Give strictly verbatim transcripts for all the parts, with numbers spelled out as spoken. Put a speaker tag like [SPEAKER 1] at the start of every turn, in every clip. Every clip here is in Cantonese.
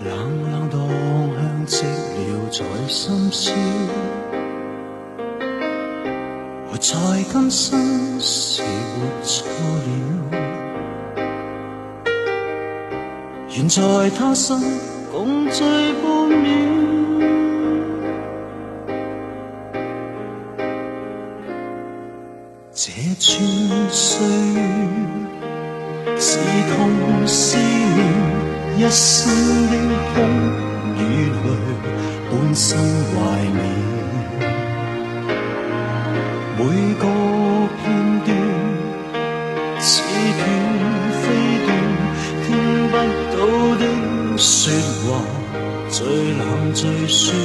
[SPEAKER 1] 冷冷當香積了在深宵，我在今生是活錯了，願在他生共聚半秒。這串歲月是痛是妙，一生的風與淚半生懷緬，每個片段似斷非斷，聽不到的說話最冷最酸。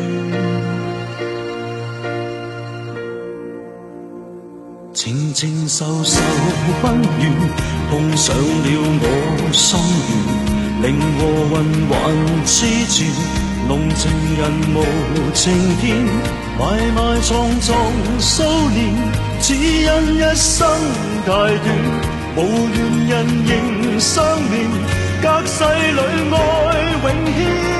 [SPEAKER 1] 靜靜受受溫暖，碰上了我心願，令和魂還痴纏，濃情人無情天，埋埋藏藏數年，只因一生太短，無緣人仍相戀，隔世裏愛永牽。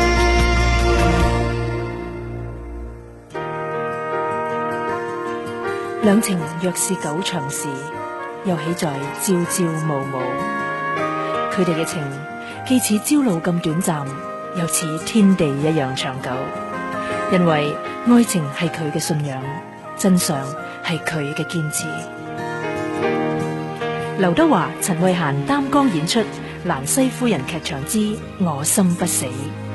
[SPEAKER 2] 兩情若是久長時，又豈在朝朝暮暮。佢哋嘅情既似朝露咁短暫，又似天地一樣長久。因為愛情係佢嘅信仰，真相係佢嘅堅持。劉德華、陳慧嫻擔綱演出《蘭西夫人劇場之我心不死》。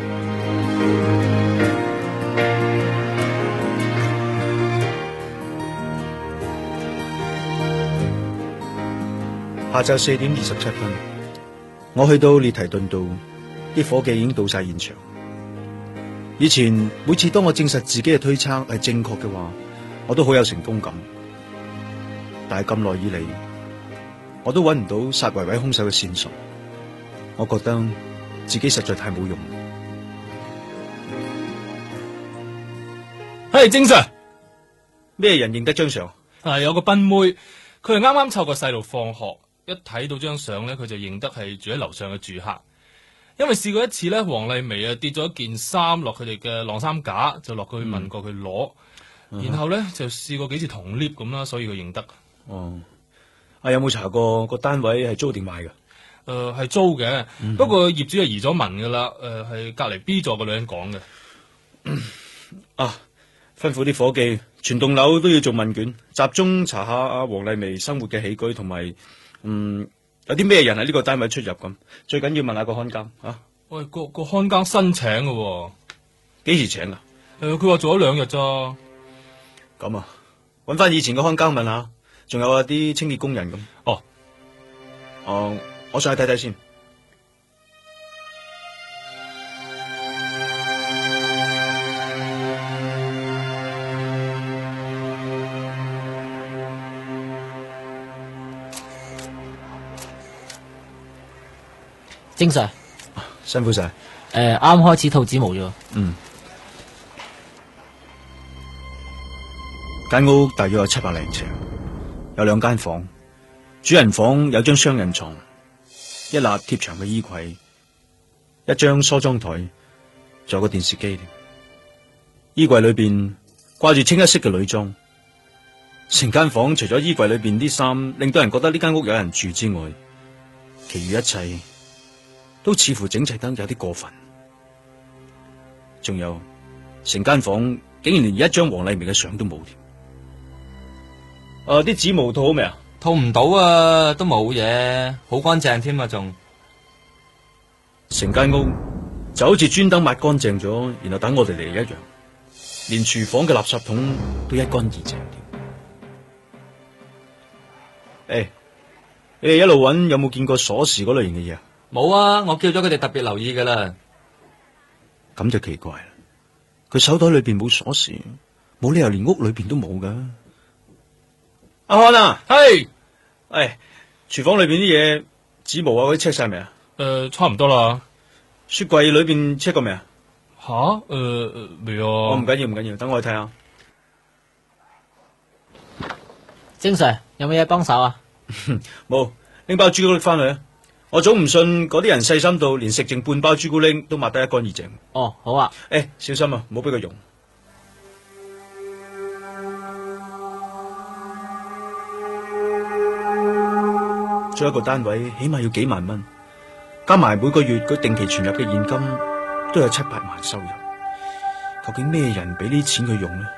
[SPEAKER 3] 下晝四點二十七分，我去到列提頓道，啲伙計已經到晒現場。以前每次當我證實自己嘅推測係正確嘅話，我都好有成功感。但係咁耐以嚟，我都揾唔到殺維維兇手嘅線索。我覺得自己實在太冇用。
[SPEAKER 4] 係正 Sir，
[SPEAKER 3] 咩人認得張相？
[SPEAKER 4] 啊，有個賓妹，佢係啱啱湊個細路放學。一睇到張相咧，佢就認得係住喺樓上嘅住客。因為試過一次咧，黃麗薇啊跌咗一件衫落佢哋嘅晾衫架，就落去問過佢攞，嗯、然後咧就試過幾次同 lift 咁啦，所以佢認得。
[SPEAKER 3] 哦，啊有冇查過個單位係租定賣㗎？誒、
[SPEAKER 4] 呃，係租嘅，嗯、不過業主係移咗民噶啦。誒、呃，係隔籬 B 座個女人講嘅。
[SPEAKER 3] 啊，吩咐啲伙計，全棟樓都要做問卷，集中查下阿黃麗薇生活嘅起居同埋。嗯，有啲咩人喺呢個單位出入咁？最緊要問下個看更啊！
[SPEAKER 4] 喂，個個看更新請嘅喎，
[SPEAKER 3] 幾時請啊？
[SPEAKER 4] 誒、呃，佢話做咗兩日咋？
[SPEAKER 3] 咁啊，搵翻以前個看更問下，仲有啊啲清潔工人咁。
[SPEAKER 4] 哦，
[SPEAKER 3] 哦，我上去睇睇先。
[SPEAKER 5] 正 Sir，
[SPEAKER 3] 辛苦晒。
[SPEAKER 5] 誒、呃，啱開始套紙毛啫。
[SPEAKER 3] 嗯，間屋大約有七百零尺，有兩間房。主人房有張雙人床，一立貼牆嘅衣櫃，一張梳妝台，仲有個電視機。衣櫃裏邊掛住清一色嘅女裝。成間房除咗衣櫃裏邊啲衫令到人覺得呢間屋有人住之外，其餘一切都似乎整齊得有啲過分，仲有成間房竟然連一張黃麗薇嘅相都冇添。誒，啲紙毛套好未啊？
[SPEAKER 6] 套唔到啊，都冇嘢，好乾淨添啊，仲
[SPEAKER 3] 成間屋就好似專登抹乾淨咗，然後等我哋嚟一樣，連廚房嘅垃圾桶都一乾二淨添。誒，你哋一路揾有冇見過鎖匙嗰類型嘅嘢啊？
[SPEAKER 6] 冇啊，我叫咗佢哋特別留意噶啦。
[SPEAKER 3] 咁就奇怪啦，佢手袋裏邊冇鎖匙，冇理由連屋裏邊都冇噶。阿漢啊，
[SPEAKER 4] 係，
[SPEAKER 3] 誒，廚房裏邊啲嘢，紙毛啊嗰啲 check 晒未啊？
[SPEAKER 4] 誒、呃，差唔多啦。
[SPEAKER 3] 雪櫃裏邊 check 過未啊？
[SPEAKER 4] 吓，誒、呃，未啊。
[SPEAKER 3] 我唔緊要唔緊要，等我去睇下。
[SPEAKER 5] 正 Sir，有冇嘢幫手啊？
[SPEAKER 3] 冇，拎包朱古力翻嚟啊！ 我總唔信嗰啲人細心到連食剩半包朱古力都抹得一乾二淨。
[SPEAKER 5] 哦，好啊。
[SPEAKER 3] 誒，小心啊，唔好俾佢溶。租一個單位起碼要幾萬蚊，加埋每個月佢定期存入嘅現金都有七八萬收入。究竟咩人俾呢啲錢佢用呢？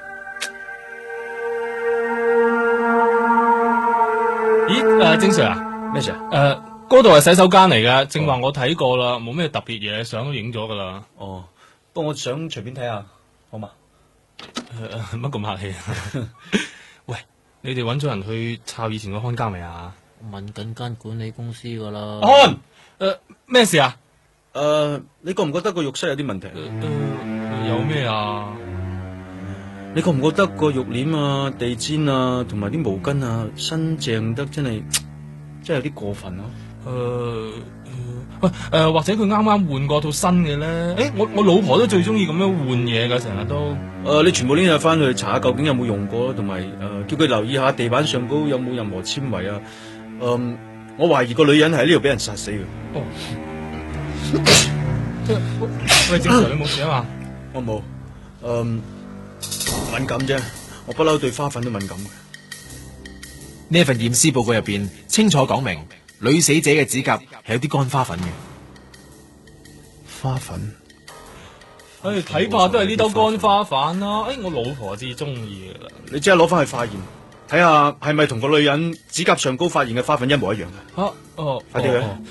[SPEAKER 4] 咦？誒、呃，正 Sir 啊？
[SPEAKER 3] 咩事啊？
[SPEAKER 4] 誒，嗰度係洗手間嚟噶，正話我睇過啦，冇咩特別嘢，相都影咗噶啦。
[SPEAKER 3] 哦，不過我想隨便睇下，好嘛？
[SPEAKER 4] 乜咁、呃、客氣？喂，你哋揾咗人去抄以前個看更未啊？
[SPEAKER 5] 問緊間管理公司噶啦。
[SPEAKER 3] 看，
[SPEAKER 4] 誒，咩事啊？
[SPEAKER 3] 誒、呃，你覺唔覺得個浴室有啲問題？
[SPEAKER 4] 呃呃、有咩啊？
[SPEAKER 3] 你覺唔覺得個浴簾啊、地氈啊，同埋啲毛巾啊，新淨得真係真係有啲過分咯、啊？
[SPEAKER 4] 誒、呃，喂、呃，誒、呃，或者佢啱啱換過套新嘅咧？誒，我我老婆都最中意咁樣換嘢噶，成日都。誒、
[SPEAKER 3] 呃，你全部拎晒翻去查下究竟有冇用過，同埋誒叫佢留意下地板上高有冇任何纖維啊。嗯、呃，我懷疑個女人係喺呢度俾人殺死嘅。
[SPEAKER 4] 哦。喂，正常你冇事啊嘛？
[SPEAKER 3] 我冇。嗯、呃，敏感啫，我不嬲對花粉都敏感嘅。
[SPEAKER 7] 呢份驗屍報告入邊清楚講明，女死者嘅指甲係有啲乾花粉嘅。
[SPEAKER 3] 花粉？
[SPEAKER 4] 唉，睇怕都係呢兜乾花粉啦。誒，我老婆至中意噶啦。
[SPEAKER 3] 你即刻攞翻去化驗，睇下係咪同個女人指甲上高發現嘅花粉一模一樣嘅。
[SPEAKER 4] 吓、啊，哦，
[SPEAKER 3] 快啲去。
[SPEAKER 4] 哦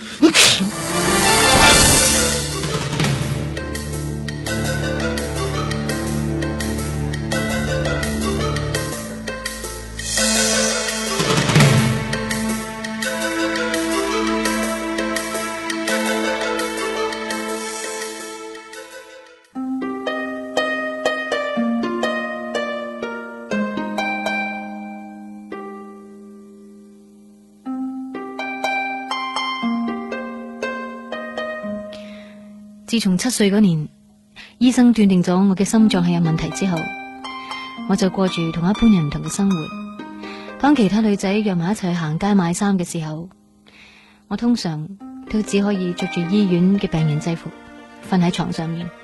[SPEAKER 8] 自從七歲嗰年，醫生斷定咗我嘅心臟係有問題之後，我就過住同一般人唔同嘅生活。當其他女仔約埋一齊去行街買衫嘅時候，我通常都只可以着住醫院嘅病人制服瞓喺床上面。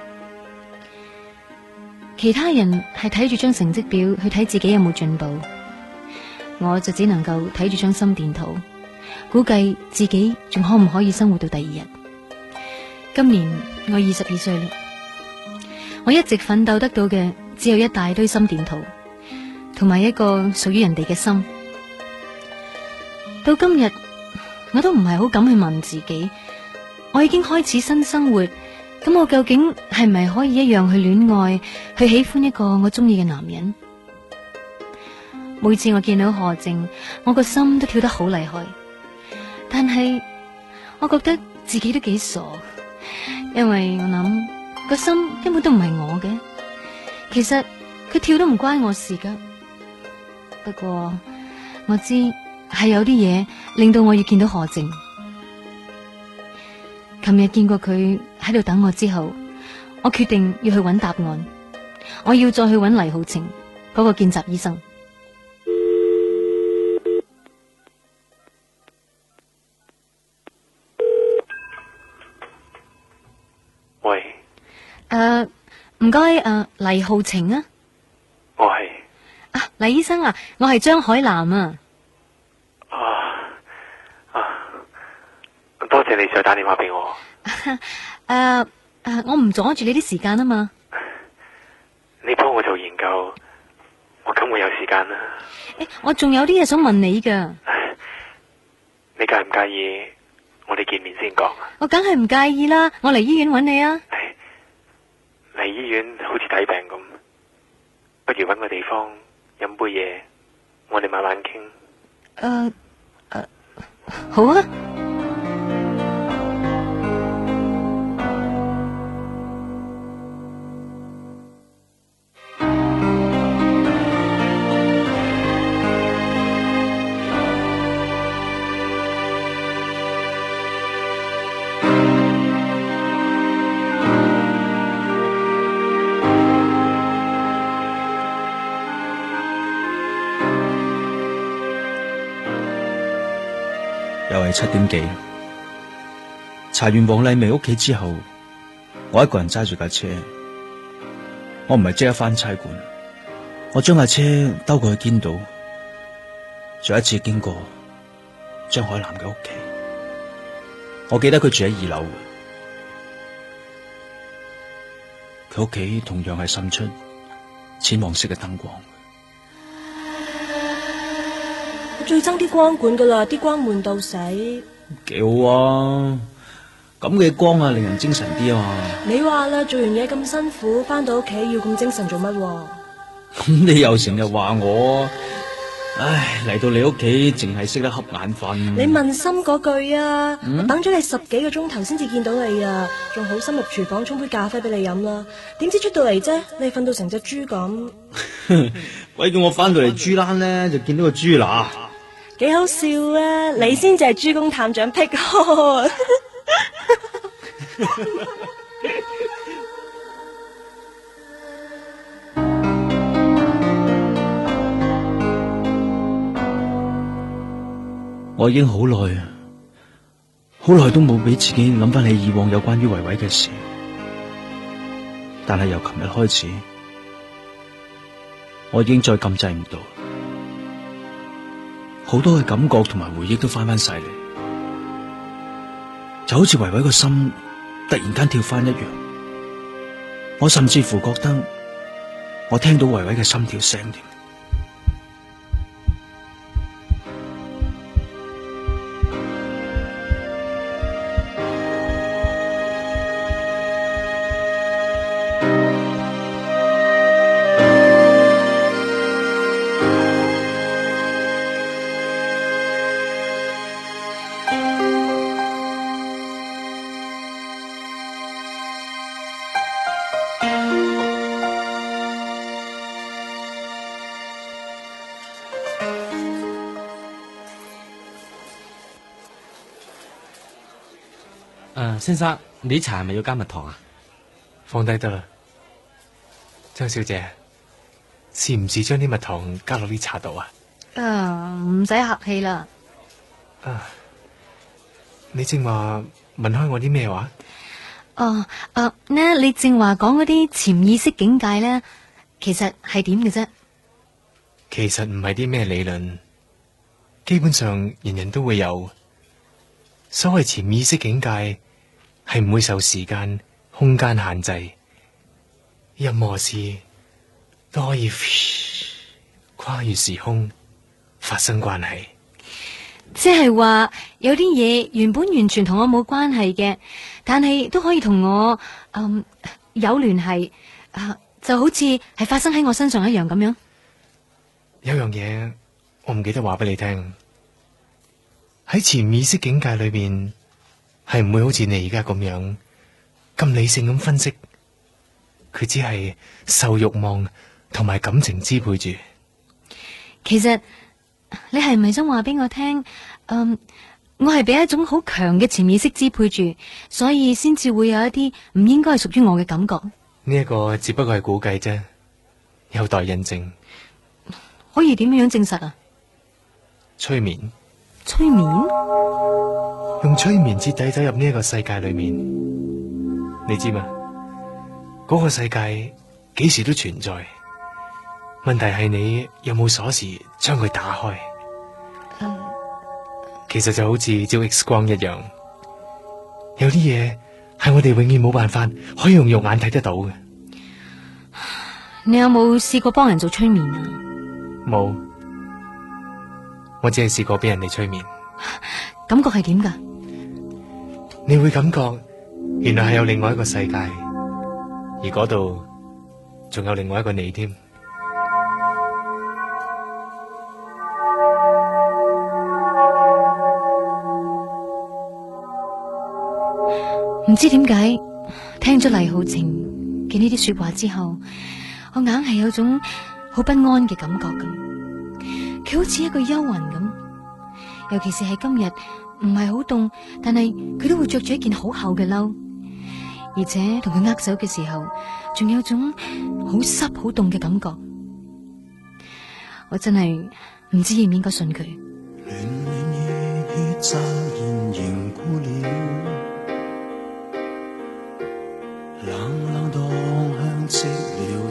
[SPEAKER 8] 其他人係睇住張成績表去睇自己有冇進步，我就只能夠睇住張心電圖，估計自己仲可唔可以生活到第二日。今年我二十二歲啦，我一直奮鬥得到嘅只有一大堆心電圖，同埋一個屬於人哋嘅心。到今日，我都唔係好敢去問自己，我已經開始新生活，咁我究竟係咪可以一樣去戀愛，去喜歡一個我中意嘅男人？每次我見到何靜，我個心都跳得好厲害，但係我覺得自己都幾傻。因為我諗個心根本都唔係我嘅，其實佢跳都唔關我事噶。不過我知係有啲嘢令到我要見到何靜。琴日見過佢喺度等我之後，我決定要去揾答案。我要再去揾黎浩晴嗰個見習醫生。
[SPEAKER 9] 喂，
[SPEAKER 8] 誒，唔該，誒，黎浩晴啊，
[SPEAKER 9] 我係
[SPEAKER 8] 啊，黎醫生啊，我係張海南啊，
[SPEAKER 9] 啊啊，多謝你再打電話俾我。
[SPEAKER 8] 誒誒，我唔阻住你啲時間啊嘛，
[SPEAKER 9] 你幫我做研究，我梗會有時間啦。
[SPEAKER 8] 誒，我仲有啲嘢想問你噶，
[SPEAKER 9] 你介唔介意我哋見面先講啊？
[SPEAKER 8] 我梗係唔介意啦，我嚟醫院揾你啊。
[SPEAKER 9] 嚟醫院好似睇病咁，不如揾個地方飲杯嘢，我哋慢慢傾。
[SPEAKER 8] 誒誒，好啊。
[SPEAKER 3] 又係七點幾， 查完黃麗薇屋企之後，我一個人揸住架車，我唔係即刻翻差館，我將架車兜過去堅道，再一次經過張海南嘅屋企。我記得佢住喺二樓，佢屋企同樣係滲出淺黃色嘅燈光。
[SPEAKER 10] 我最憎啲光管噶啦，啲光悶到死。
[SPEAKER 3] 幾好啊！咁嘅光啊，令人精神啲啊嘛。
[SPEAKER 10] 你話啦，做完嘢咁辛苦，翻到屋企要咁精神做乜？
[SPEAKER 3] 咁你又成日話我，唉，嚟到你屋企淨係識得瞌眼瞓。
[SPEAKER 10] 你問心嗰句啊，
[SPEAKER 3] 嗯、
[SPEAKER 10] 我等咗你十幾個鐘頭先至見到你啊，仲好心入廚房沖杯咖啡俾你飲啦。點知出到嚟啫，你瞓到成隻豬咁。
[SPEAKER 3] 鬼叫我翻到嚟豬欄咧，就見到個豬乸。
[SPEAKER 10] 幾好笑啊！你先至係豬公探長癖好。
[SPEAKER 3] 我已經好耐，好耐都冇俾自己諗翻起以往有關於維維嘅事，但係由琴日開始，我已經再禁制唔到，好多嘅感覺同埋回憶都翻翻晒嚟，就好似維維個心突然間跳翻一樣，我甚至乎覺得我聽到維維嘅心跳聲添。
[SPEAKER 6] 誒，先生，你啲茶係咪要加蜜糖啊？
[SPEAKER 9] 放低得啦，張小姐，試唔試將啲蜜糖加落啲茶度啊？
[SPEAKER 8] 啊，唔使客氣啦。
[SPEAKER 9] 啊，你正話問開我啲咩話？
[SPEAKER 8] 哦，誒，呢你正話講嗰啲潛意識境界咧，其實係點嘅啫？
[SPEAKER 9] 其實唔係啲咩理論，基本上人人都會有。所謂潛意識境界，係唔會受時間、空間限制，任何事都可以跨越時空發生關係。
[SPEAKER 8] 即係話有啲嘢原本完全同我冇關係嘅，但係都可以同我嗯有聯繫，啊就好似係發生喺我身上一樣咁樣。
[SPEAKER 9] 有樣嘢我唔記得話俾你聽，喺潛意識境界裏邊，係唔會好似你而家咁樣咁理性咁分析，佢只係受慾望同埋感情支配住。
[SPEAKER 8] 其實你係咪想話俾我聽？嗯，我係俾一種好強嘅潛意識支配住，所以先至會有一啲唔應該係屬於我嘅感覺。
[SPEAKER 9] 呢一個只不過係估計啫，有待印證。
[SPEAKER 8] 可以點樣證實啊？
[SPEAKER 9] 催眠。
[SPEAKER 8] 催眠？
[SPEAKER 9] 用催眠徹底走入呢一個世界裏面，你知嘛？嗰個世界幾時都存在，問題係你有冇鎖匙將佢打開。
[SPEAKER 8] 嗯，
[SPEAKER 9] 其實就好似照 X 光一樣，有啲嘢係我哋永遠冇辦法可以用肉眼睇得到嘅。
[SPEAKER 8] 你有冇試過幫人做催眠啊？
[SPEAKER 9] 冇，我只係試過俾人哋催眠。
[SPEAKER 8] 感覺係點噶？
[SPEAKER 9] 你會感覺原來係有另外一個世界，而嗰度仲有另外一個你添。
[SPEAKER 8] 唔知點解聽咗黎浩晴嘅呢啲說話之後，我硬係有種好不安嘅感覺咁。佢好似一個幽魂咁，尤其是係今日唔係好凍，但係佢都會着住一件好厚嘅褸，而且同佢握手嘅時候，仲有種好濕好凍嘅感覺。我真係唔知應唔應該信佢。
[SPEAKER 1] 亂亂熱血乍然凝固了，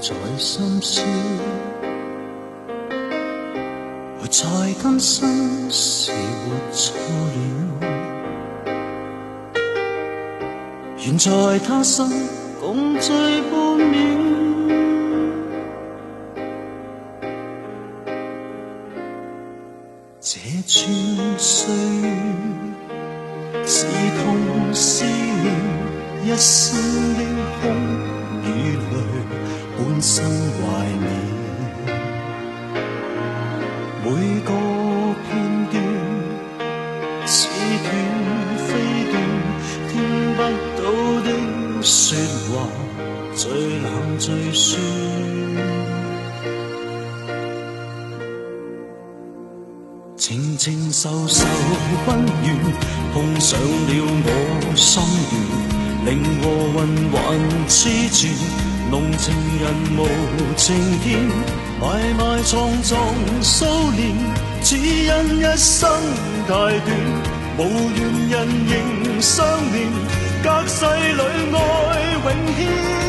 [SPEAKER 1] 在深宵，活在今生是活錯了，願在他生共聚半秒。這串歲月是痛是妙，一生的空與淚，半生懷念。每個片段似斷非斷，聽不到的說話，最冷最酸。靜靜受受溫暖，碰上了我心願，令和魂還痴纏，濃情人無情天，埋埋藏藏數年，只因一生太短，無緣人仍相連，隔世裏愛永牽。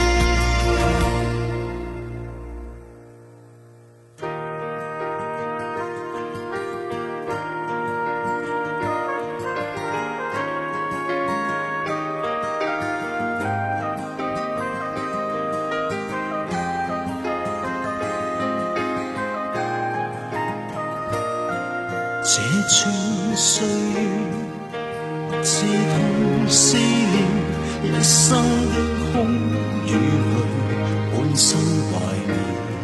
[SPEAKER 1] 這串歲月是痛是念，一生的空與淚，半生懷念。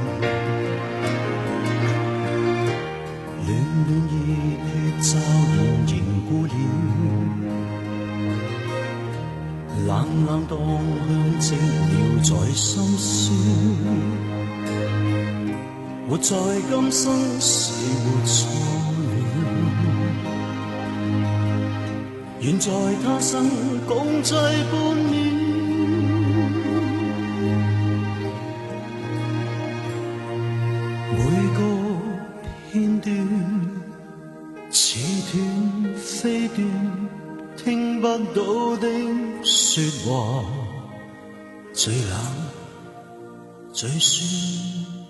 [SPEAKER 1] 暖暖熱血驟然凝固了，冷冷蕩向寂寥在深宵。活在今生是活錯，願在他生共聚半秒。每個片段似斷非斷，聽不到的說話，最冷最酸。